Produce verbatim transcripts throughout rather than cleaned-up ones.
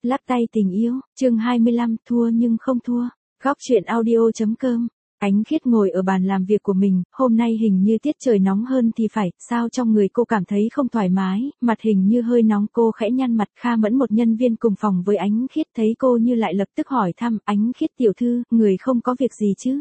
Lắc tay tình yêu, chương hai mươi lăm, thua nhưng không thua. Góc truyện audio chấm com. Ánh Khiết ngồi ở bàn làm việc của mình, hôm nay hình như tiết trời nóng hơn thì phải, sao trong người cô cảm thấy không thoải mái, mặt hình như hơi nóng, cô khẽ nhăn mặt. Kha Mẫn, một nhân viên cùng phòng với Ánh Khiết, thấy cô như lại lập tức hỏi thăm, Ánh Khiết tiểu thư, người không có việc gì chứ?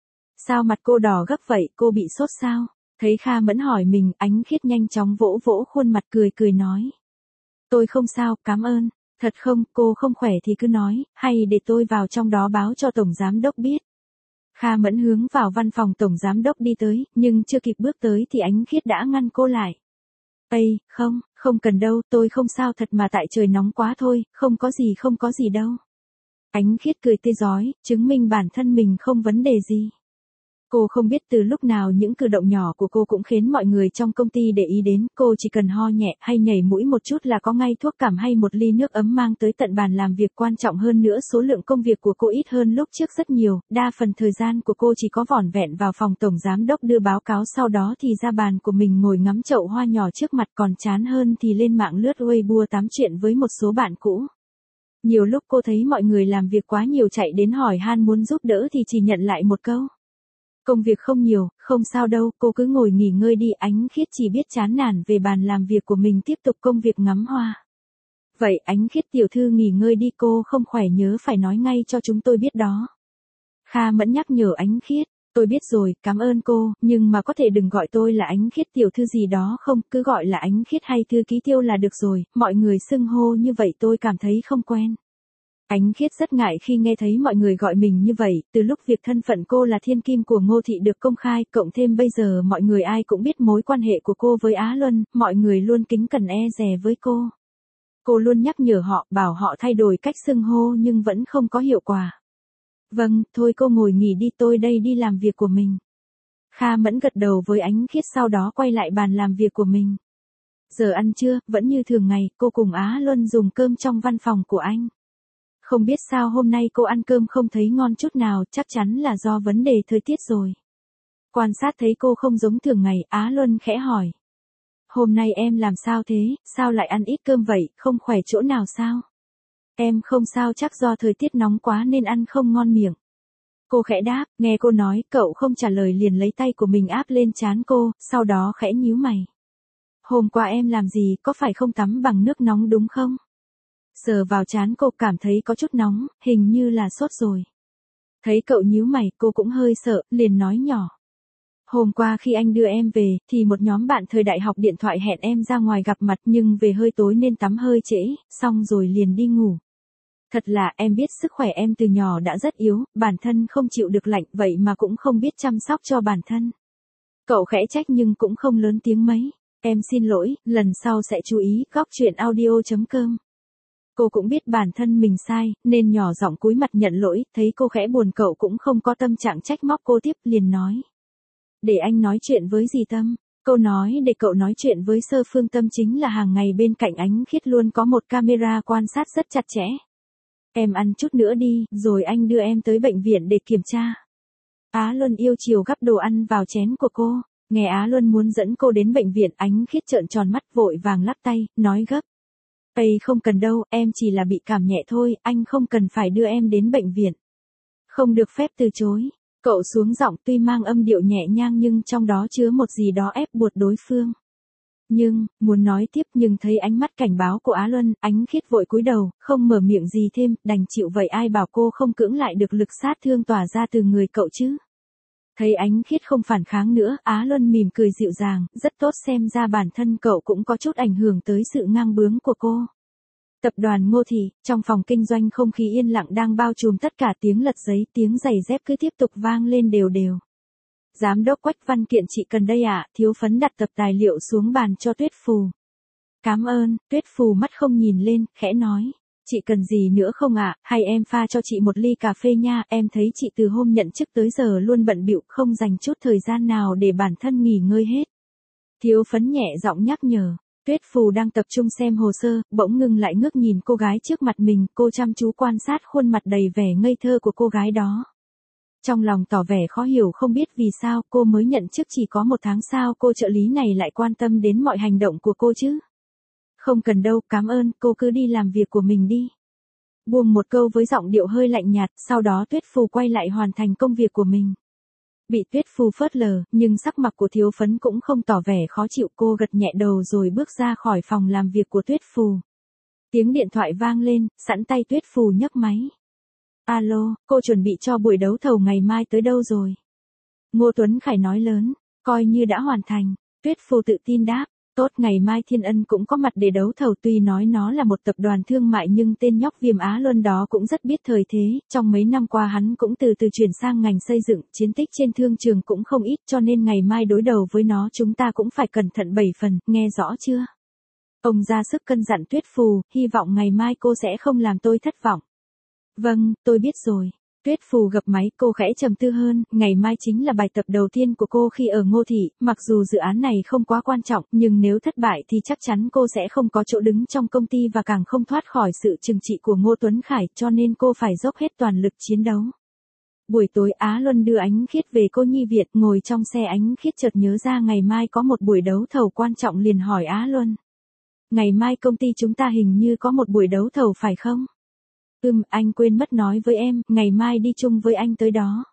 Sao mặt cô đỏ gấp vậy, cô bị sốt sao? Thấy Kha Mẫn hỏi mình, Ánh Khiết nhanh chóng vỗ vỗ khuôn mặt cười cười nói. Tôi không sao, cảm ơn. Thật không, cô không khỏe thì cứ nói, hay để tôi vào trong đó báo cho Tổng Giám Đốc biết. Kha Mẫn hướng vào văn phòng Tổng Giám Đốc đi tới, nhưng chưa kịp bước tới thì Ánh Khiết đã ngăn cô lại. Ây, không, không cần đâu, tôi không sao thật mà tại trời nóng quá thôi, không có gì không có gì đâu. Ánh Khiết cười tươi rói, chứng minh bản thân mình không vấn đề gì. Cô không biết từ lúc nào những cử động nhỏ của cô cũng khiến mọi người trong công ty để ý đến, cô chỉ cần ho nhẹ hay nhảy mũi một chút là có ngay thuốc cảm hay một ly nước ấm mang tới tận bàn làm việc. Quan trọng hơn nữa, số lượng công việc của cô ít hơn lúc trước rất nhiều, đa phần thời gian của cô chỉ có vỏn vẹn vào phòng Tổng Giám Đốc đưa báo cáo, sau đó thì ra bàn của mình ngồi ngắm chậu hoa nhỏ trước mặt, còn chán hơn thì lên mạng lướt Weibo tám chuyện với một số bạn cũ. Nhiều lúc cô thấy mọi người làm việc quá nhiều chạy đến hỏi han muốn giúp đỡ thì chỉ nhận lại một câu. Công việc không nhiều, không sao đâu, cô cứ ngồi nghỉ ngơi đi. Ánh Khiết chỉ biết chán nản về bàn làm việc của mình, tiếp tục công việc ngắm hoa. Vậy Ánh Khiết tiểu thư nghỉ ngơi đi, cô không khỏe nhớ phải nói ngay cho chúng tôi biết đó. Kha Mẫn nhắc nhở Ánh Khiết, tôi biết rồi, cảm ơn cô, nhưng mà có thể đừng gọi tôi là Ánh Khiết tiểu thư gì đó không, cứ gọi là Ánh Khiết hay thư ký Tiêu là được rồi, mọi người xưng hô như vậy tôi cảm thấy không quen. Ánh Khiết rất ngại khi nghe thấy mọi người gọi mình như vậy, từ lúc việc thân phận cô là thiên kim của Ngô Thị được công khai, cộng thêm bây giờ mọi người ai cũng biết mối quan hệ của cô với Á Luân, mọi người luôn kính cẩn e dè với cô. Cô luôn nhắc nhở họ, bảo họ thay đổi cách xưng hô nhưng vẫn không có hiệu quả. Vâng, thôi cô ngồi nghỉ đi, tôi đây đi làm việc của mình. Kha Mẫn gật đầu với Ánh Khiết, sau đó quay lại bàn làm việc của mình. Giờ ăn trưa, vẫn như thường ngày, cô cùng Á Luân dùng cơm trong văn phòng của anh. Không biết sao hôm nay cô ăn cơm không thấy ngon chút nào, chắc chắn là do vấn đề thời tiết rồi. Quan sát thấy cô không giống thường ngày, Á Luân khẽ hỏi. Hôm nay em làm sao thế, sao lại ăn ít cơm vậy, không khỏe chỗ nào sao? Em không sao, chắc do thời tiết nóng quá nên ăn không ngon miệng. Cô khẽ đáp, nghe cô nói, cậu không trả lời liền lấy tay của mình áp lên trán cô, sau đó khẽ nhíu mày. Hôm qua em làm gì, có phải không tắm bằng nước nóng đúng không? Sờ vào trán cô cảm thấy có chút nóng, hình như là sốt rồi. Thấy cậu nhíu mày, cô cũng hơi sợ, liền nói nhỏ. Hôm qua khi anh đưa em về, thì một nhóm bạn thời đại học điện thoại hẹn em ra ngoài gặp mặt, nhưng về hơi tối nên tắm hơi trễ, xong rồi liền đi ngủ. Thật là em biết sức khỏe em từ nhỏ đã rất yếu, bản thân không chịu được lạnh, vậy mà cũng không biết chăm sóc cho bản thân. Cậu khẽ trách nhưng cũng không lớn tiếng mấy. Em xin lỗi, lần sau sẽ chú ý. Góc truyện audio chấm com. Cô cũng biết bản thân mình sai, nên nhỏ giọng cúi mặt nhận lỗi, thấy cô khẽ buồn cậu cũng không có tâm trạng trách móc cô tiếp, liền nói. Để anh nói chuyện với dì Tâm. Câu nói để cậu nói chuyện với Sơ Phương Tâm chính là hàng ngày bên cạnh Ánh Khiết luôn có một camera quan sát rất chặt chẽ. Em ăn chút nữa đi, rồi anh đưa em tới bệnh viện để kiểm tra. Á Luân yêu chiều gắp đồ ăn vào chén của cô, nghe Á Luân muốn dẫn cô đến bệnh viện, Ánh Khiết trợn tròn mắt vội vàng lắc tay, nói gấp. Ây không cần đâu, em chỉ là bị cảm nhẹ thôi, anh không cần phải đưa em đến bệnh viện. Không được phép từ chối. Cậu xuống giọng tuy mang âm điệu nhẹ nhàng nhưng trong đó chứa một gì đó ép buộc đối phương. Nhưng, muốn nói tiếp nhưng thấy ánh mắt cảnh báo của Á Luân, Ánh Khiết vội cúi đầu, không mở miệng gì thêm, đành chịu vậy, ai bảo cô không cưỡng lại được lực sát thương tỏa ra từ người cậu chứ. Thấy Ánh Khiết không phản kháng nữa, Á Luân mỉm cười dịu dàng, rất tốt, xem ra bản thân cậu cũng có chút ảnh hưởng tới sự ngang bướng của cô. Tập đoàn Ngô Thị, trong phòng kinh doanh không khí yên lặng đang bao trùm tất cả, tiếng lật giấy, tiếng giày dép cứ tiếp tục vang lên đều đều. Giám đốc Quách, văn kiện chị cần đây ạ, Thiếu Phấn đặt tập tài liệu xuống bàn cho Tuyết Phù. Cảm ơn, Tuyết Phù mắt không nhìn lên, khẽ nói. Chị cần gì nữa không ạ, hay em pha cho chị một ly cà phê nha, em thấy chị từ hôm nhận chức tới giờ luôn bận bịu, không dành chút thời gian nào để bản thân nghỉ ngơi hết. Thiếu Phấn nhẹ giọng nhắc nhở. Tuyết Phù đang tập trung xem hồ sơ, bỗng ngừng lại ngước nhìn cô gái trước mặt mình, cô chăm chú quan sát khuôn mặt đầy vẻ ngây thơ của cô gái đó. Trong lòng tỏ vẻ khó hiểu, không biết vì sao cô mới nhận chức chỉ có một tháng, sao cô trợ lý này lại quan tâm đến mọi hành động của cô chứ? Không cần đâu, cảm ơn, cô cứ đi làm việc của mình đi. Buông một câu với giọng điệu hơi lạnh nhạt, sau đó Tuyết Phù quay lại hoàn thành công việc của mình. Bị Tuyết Phù phớt lờ, nhưng sắc mặt của Thiếu Phấn cũng không tỏ vẻ khó chịu, cô gật nhẹ đầu rồi bước ra khỏi phòng làm việc của Tuyết Phù. Tiếng điện thoại vang lên, sẵn tay Tuyết Phù nhấc máy. Alo, cô chuẩn bị cho buổi đấu thầu ngày mai tới đâu rồi? Ngô Tuấn Khải nói lớn, coi như đã hoàn thành. Tuyết Phù tự tin đáp, tốt, ngày mai Thiên Ân cũng có mặt để đấu thầu, tuy nói nó là một tập đoàn thương mại nhưng tên nhóc Viêm Á Luân đó cũng rất biết thời thế, trong mấy năm qua hắn cũng từ từ chuyển sang ngành xây dựng, chiến tích trên thương trường cũng không ít, cho nên ngày mai đối đầu với nó chúng ta cũng phải cẩn thận bảy phần, nghe rõ chưa? Ông ra sức cân dặn Tuyết Phù, hy vọng ngày mai cô sẽ không làm tôi thất vọng. Vâng, tôi biết rồi. Tuyết Phù gập máy, cô khẽ trầm tư hơn, ngày mai chính là bài tập đầu tiên của cô khi ở Ngô Thị, mặc dù dự án này không quá quan trọng, nhưng nếu thất bại thì chắc chắn cô sẽ không có chỗ đứng trong công ty và càng không thoát khỏi sự trừng trị của Ngô Tuấn Khải, cho nên cô phải dốc hết toàn lực chiến đấu. Buổi tối Á Luân đưa Ánh Khiết về cô nhi viện, ngồi trong xe Ánh Khiết chợt nhớ ra ngày mai có một buổi đấu thầu quan trọng liền hỏi Á Luân. Ngày mai công ty chúng ta hình như có một buổi đấu thầu phải không? Ừm, anh quên mất nói với em, ngày mai đi chung với anh tới đó.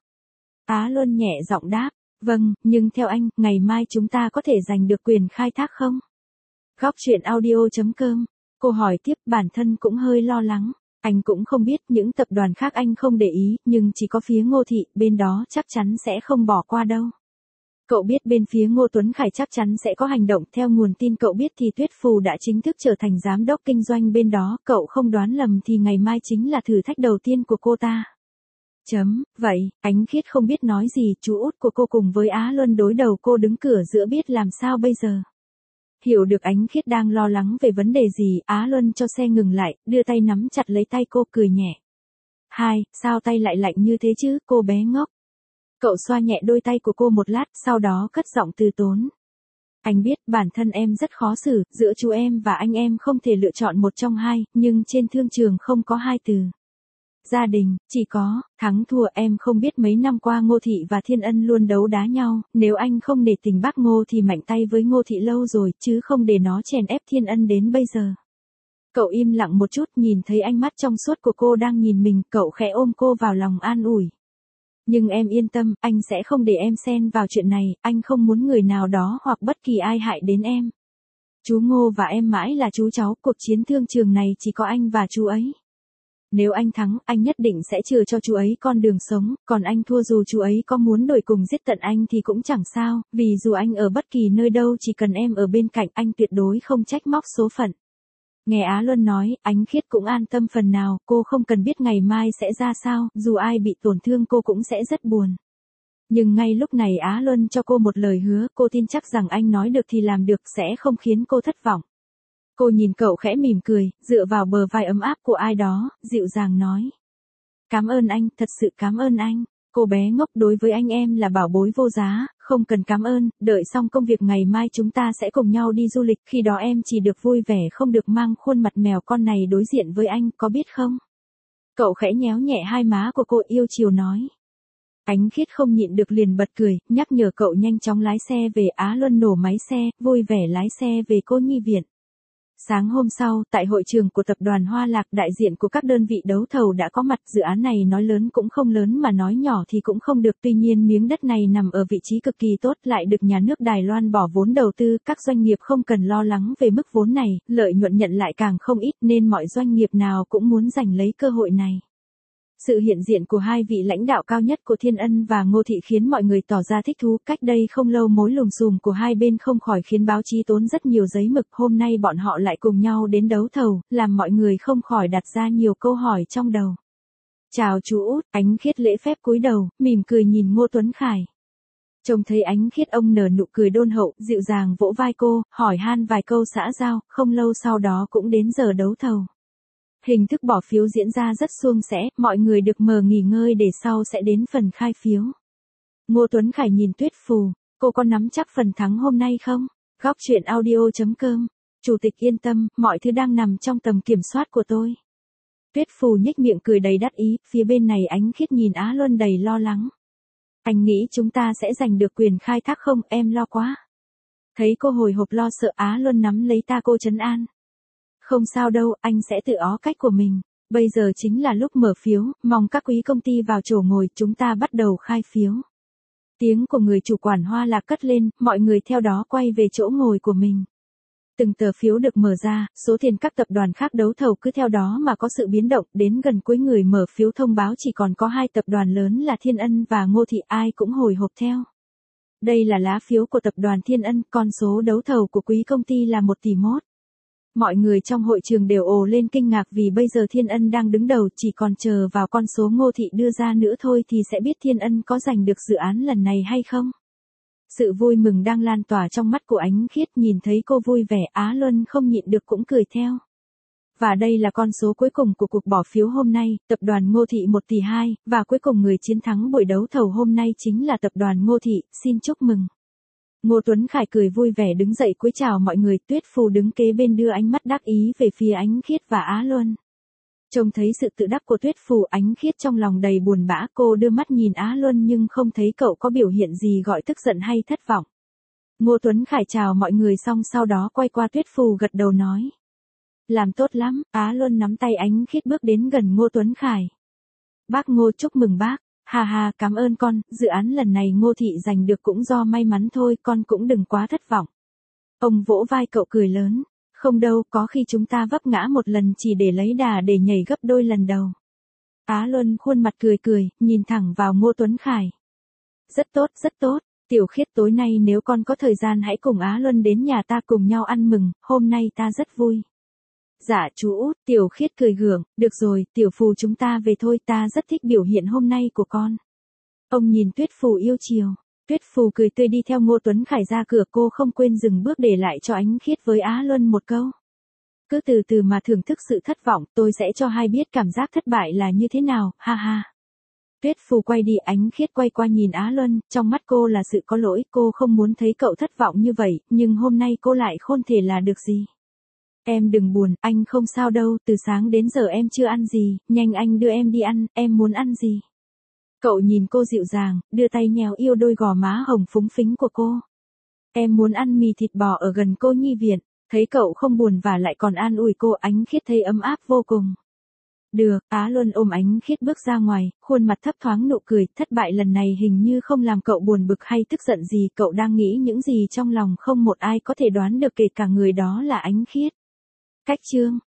Á Luân nhẹ giọng đáp, vâng, nhưng theo anh, ngày mai chúng ta có thể giành được quyền khai thác không? Góc truyện audio chấm com, cô hỏi tiếp, bản thân cũng hơi lo lắng. Anh cũng không biết, những tập đoàn khác anh không để ý, nhưng chỉ có phía Ngô Thị, bên đó chắc chắn sẽ không bỏ qua đâu. Cậu biết bên phía Ngô Tuấn Khải chắc chắn sẽ có hành động, theo nguồn tin cậu biết thì Tuyết Phù đã chính thức trở thành giám đốc kinh doanh bên đó, cậu không đoán lầm thì ngày mai chính là thử thách đầu tiên của cô ta. Chấm, vậy, Ánh Khiết không biết nói gì, chú út của cô cùng với Á Luân đối đầu, cô đứng cửa giữa biết làm sao bây giờ. Hiểu được Ánh Khiết đang lo lắng về vấn đề gì, Á Luân cho xe ngừng lại, đưa tay nắm chặt lấy tay cô, cười nhẹ. Hai, sao tay lại lạnh như thế chứ, cô bé ngốc. Cậu xoa nhẹ đôi tay của cô một lát, sau đó cất giọng từ tốn. Anh biết bản thân em rất khó xử, giữa chú em và anh em không thể lựa chọn một trong hai, nhưng trên thương trường không có hai từ. Gia đình, chỉ có, thắng thua. Em không biết mấy năm qua Ngô Thị và Thiên Ân luôn đấu đá nhau, nếu anh không để tình bác Ngô thì mạnh tay với Ngô Thị lâu rồi, chứ không để nó chèn ép Thiên Ân đến bây giờ. Cậu im lặng một chút, nhìn thấy ánh mắt trong suốt của cô đang nhìn mình, cậu khẽ ôm cô vào lòng an ủi. Nhưng em yên tâm, anh sẽ không để em xen vào chuyện này, anh không muốn người nào đó hoặc bất kỳ ai hại đến em. Chú Ngô và em mãi là chú cháu, cuộc chiến thương trường này chỉ có anh và chú ấy. Nếu anh thắng, anh nhất định sẽ chừa cho chú ấy con đường sống, còn anh thua dù chú ấy có muốn đuổi cùng giết tận anh thì cũng chẳng sao, vì dù anh ở bất kỳ nơi đâu chỉ cần em ở bên cạnh anh tuyệt đối không trách móc số phận. Nghe Á Luân nói, Ánh Khiết cũng an tâm phần nào, cô không cần biết ngày mai sẽ ra sao, dù ai bị tổn thương cô cũng sẽ rất buồn. Nhưng ngay lúc này Á Luân cho cô một lời hứa, cô tin chắc rằng anh nói được thì làm được, sẽ không khiến cô thất vọng. Cô nhìn cậu khẽ mỉm cười, dựa vào bờ vai ấm áp của ai đó, dịu dàng nói. Cảm ơn anh, thật sự cảm ơn anh. Cô bé ngốc, đối với anh em là bảo bối vô giá, không cần cảm ơn, đợi xong công việc ngày mai chúng ta sẽ cùng nhau đi du lịch, khi đó em chỉ được vui vẻ không được mang khuôn mặt mèo con này đối diện với anh, có biết không? Cậu khẽ nhéo nhẹ hai má của cô, yêu chiều nói. Ánh Khiết không nhịn được liền bật cười, nhắc nhở cậu nhanh chóng lái xe về. Á Luân nổ máy xe, vui vẻ lái xe về cô nhi viện. Sáng hôm sau, tại hội trường của tập đoàn Hoa Lạc, đại diện của các đơn vị đấu thầu đã có mặt. Dự án này nói lớn cũng không lớn mà nói nhỏ thì cũng không được, tuy nhiên miếng đất này nằm ở vị trí cực kỳ tốt, lại được nhà nước Đài Loan bỏ vốn đầu tư, các doanh nghiệp không cần lo lắng về mức vốn này, lợi nhuận nhận lại càng không ít nên mọi doanh nghiệp nào cũng muốn giành lấy cơ hội này. Sự hiện diện của hai vị lãnh đạo cao nhất của Thiên Ân và Ngô Thị khiến mọi người tỏ ra thích thú, cách đây không lâu mối lùm xùm của hai bên không khỏi khiến báo chí tốn rất nhiều giấy mực, hôm nay bọn họ lại cùng nhau đến đấu thầu, làm mọi người không khỏi đặt ra nhiều câu hỏi trong đầu. Chào chú út, Ánh Khiết lễ phép cúi đầu, mỉm cười nhìn Ngô Tuấn Khải. Trông thấy Ánh Khiết ông nở nụ cười đôn hậu, dịu dàng vỗ vai cô, hỏi han vài câu xã giao, không lâu sau đó cũng đến giờ đấu thầu. Hình thức bỏ phiếu diễn ra rất suôn sẻ, mọi người được mời nghỉ ngơi để sau sẽ đến phần khai phiếu. Ngô Tuấn Khải nhìn Tuyết Phù, cô có nắm chắc phần thắng hôm nay không? Góc truyện audio chấm com, Chủ tịch yên tâm, mọi thứ đang nằm trong tầm kiểm soát của tôi. Tuyết Phù nhếch miệng cười đầy đắc ý, phía bên này Ánh Khiết nhìn Á Luân đầy lo lắng. Anh nghĩ chúng ta sẽ giành được quyền khai thác không, em lo quá. Thấy cô hồi hộp lo sợ, Á Luân nắm lấy ta cô trấn an. Không sao đâu, anh sẽ tự ó cách của mình. Bây giờ chính là lúc mở phiếu, mong các quý công ty vào chỗ ngồi, chúng ta bắt đầu khai phiếu. Tiếng của người chủ quản Hoa Lạc cất lên, mọi người theo đó quay về chỗ ngồi của mình. Từng tờ phiếu được mở ra, số tiền các tập đoàn khác đấu thầu cứ theo đó mà có sự biến động, đến gần cuối người mở phiếu thông báo chỉ còn có hai tập đoàn lớn là Thiên Ân và Ngô Thị, ai cũng hồi hộp theo. Đây là lá phiếu của tập đoàn Thiên Ân, con số đấu thầu của quý công ty là một tỷ mốt. Mọi người trong hội trường đều ồ lên kinh ngạc vì bây giờ Thiên Ân đang đứng đầu, chỉ còn chờ vào con số Ngô Thị đưa ra nữa thôi thì sẽ biết Thiên Ân có giành được dự án lần này hay không. Sự vui mừng đang lan tỏa trong mắt của Ánh Khiết, nhìn thấy cô vui vẻ, Á Luân không nhịn được cũng cười theo. Và đây là con số cuối cùng của cuộc bỏ phiếu hôm nay, tập đoàn Ngô Thị một tỷ hai, và cuối cùng người chiến thắng buổi đấu thầu hôm nay chính là tập đoàn Ngô Thị, xin chúc mừng. Ngô Tuấn Khải cười vui vẻ đứng dậy cúi chào mọi người, Tuyết Phù đứng kế bên đưa ánh mắt đắc ý về phía Ánh Khiết và Á Luân. Trông thấy sự tự đắc của Tuyết Phù, Ánh Khiết trong lòng đầy buồn bã, cô đưa mắt nhìn Á Luân nhưng không thấy cậu có biểu hiện gì gọi tức giận hay thất vọng. Ngô Tuấn Khải chào mọi người xong sau đó quay qua Tuyết Phù gật đầu nói. Làm tốt lắm, Á Luân nắm tay Ánh Khiết bước đến gần Ngô Tuấn Khải. Bác Ngô chúc mừng bác, hà hà cảm ơn con, dự án lần này Ngô Thị giành được cũng do may mắn thôi, con cũng đừng quá thất vọng. Ông vỗ vai cậu cười lớn. Không đâu, có khi chúng ta vấp ngã một lần chỉ để lấy đà để nhảy gấp đôi lần đầu. Á Luân khuôn mặt cười cười, nhìn thẳng vào Ngô Tuấn Khải. Rất tốt, rất tốt, Tiểu Khiết tối nay nếu con có thời gian hãy cùng Á Luân đến nhà ta cùng nhau ăn mừng, hôm nay ta rất vui. Dạ chú út, Tiểu Khiết cười gượng, được rồi, Tiểu Phù chúng ta về thôi, ta rất thích biểu hiện hôm nay của con. Ông nhìn Tuyết Phù yêu chiều. Tuyết Phù cười tươi đi theo Ngô Tuấn Khải ra cửa, cô không quên dừng bước để lại cho Ánh Khiết với Á Luân một câu. Cứ từ từ mà thưởng thức sự thất vọng, tôi sẽ cho hai biết cảm giác thất bại là như thế nào, ha ha. Tuyết Phù quay đi, Ánh Khiết quay qua nhìn Á Luân, trong mắt cô là sự có lỗi, cô không muốn thấy cậu thất vọng như vậy, nhưng hôm nay cô lại không thể là được gì. Em đừng buồn, anh không sao đâu, từ sáng đến giờ em chưa ăn gì, nhanh anh đưa em đi ăn, em muốn ăn gì. Cậu nhìn cô dịu dàng, đưa tay nhéo yêu đôi gò má hồng phúng phính của cô. Em muốn ăn mì thịt bò ở gần cô nhi viện, thấy cậu không buồn và lại còn an ủi cô, Ánh Khiết thấy ấm áp vô cùng. Được, Á Luân ôm Ánh Khiết bước ra ngoài, khuôn mặt thấp thoáng nụ cười, thất bại lần này hình như không làm cậu buồn bực hay tức giận gì, cậu đang nghĩ những gì trong lòng không một ai có thể đoán được kể cả người đó là Ánh Khiết. Cách chương